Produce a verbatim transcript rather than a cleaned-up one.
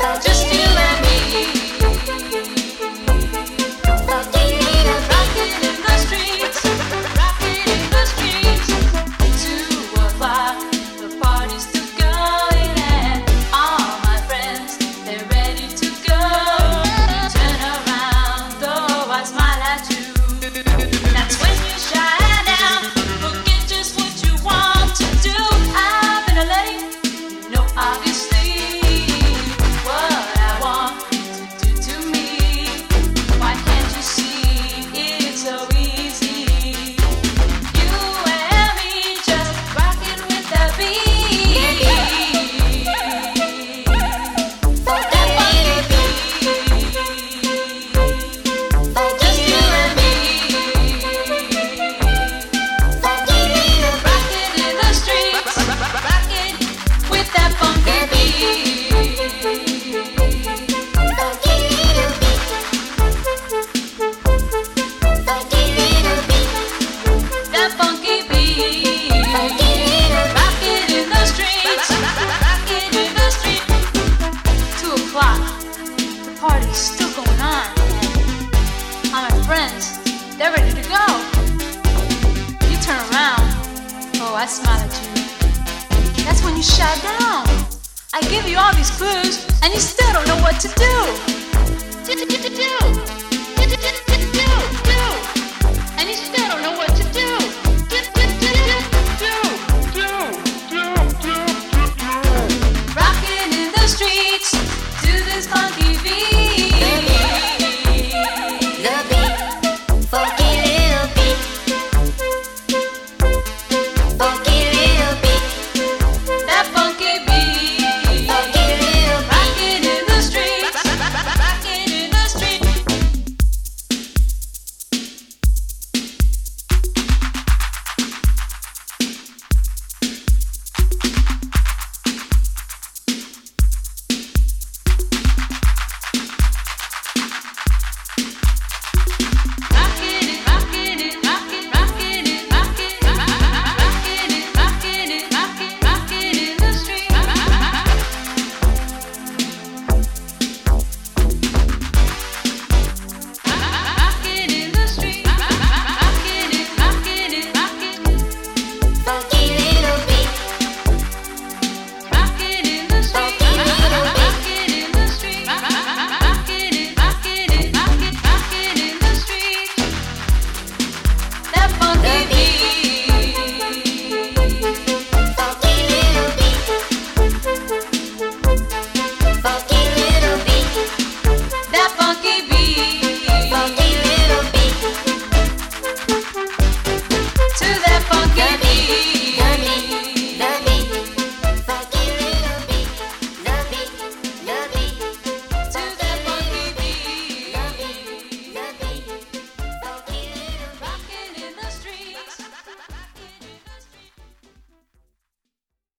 Just you and me. Rocking in the streets, rocking in the streets. Two o'clock, the party's still going, and all my friends, they're ready to go. Turn around, though I smile at you. That's when you shine down. Forget just what you want to do. I've been a lady, you know obviously what I want to do to me. Why can't you see it's so easy? You and me just rocking with the beat. Oh, that funky beat. Just you and me. Rocking in the streets, rocking with that funky beat. That funky beat. Rocking in the streets, rocking in the streets. Two o'clock, the party's still going on, and all my friends, they're ready to go. You turn around, oh, I smile at you. That's when you shout down. I give you all these clues, and you still don't know what to do.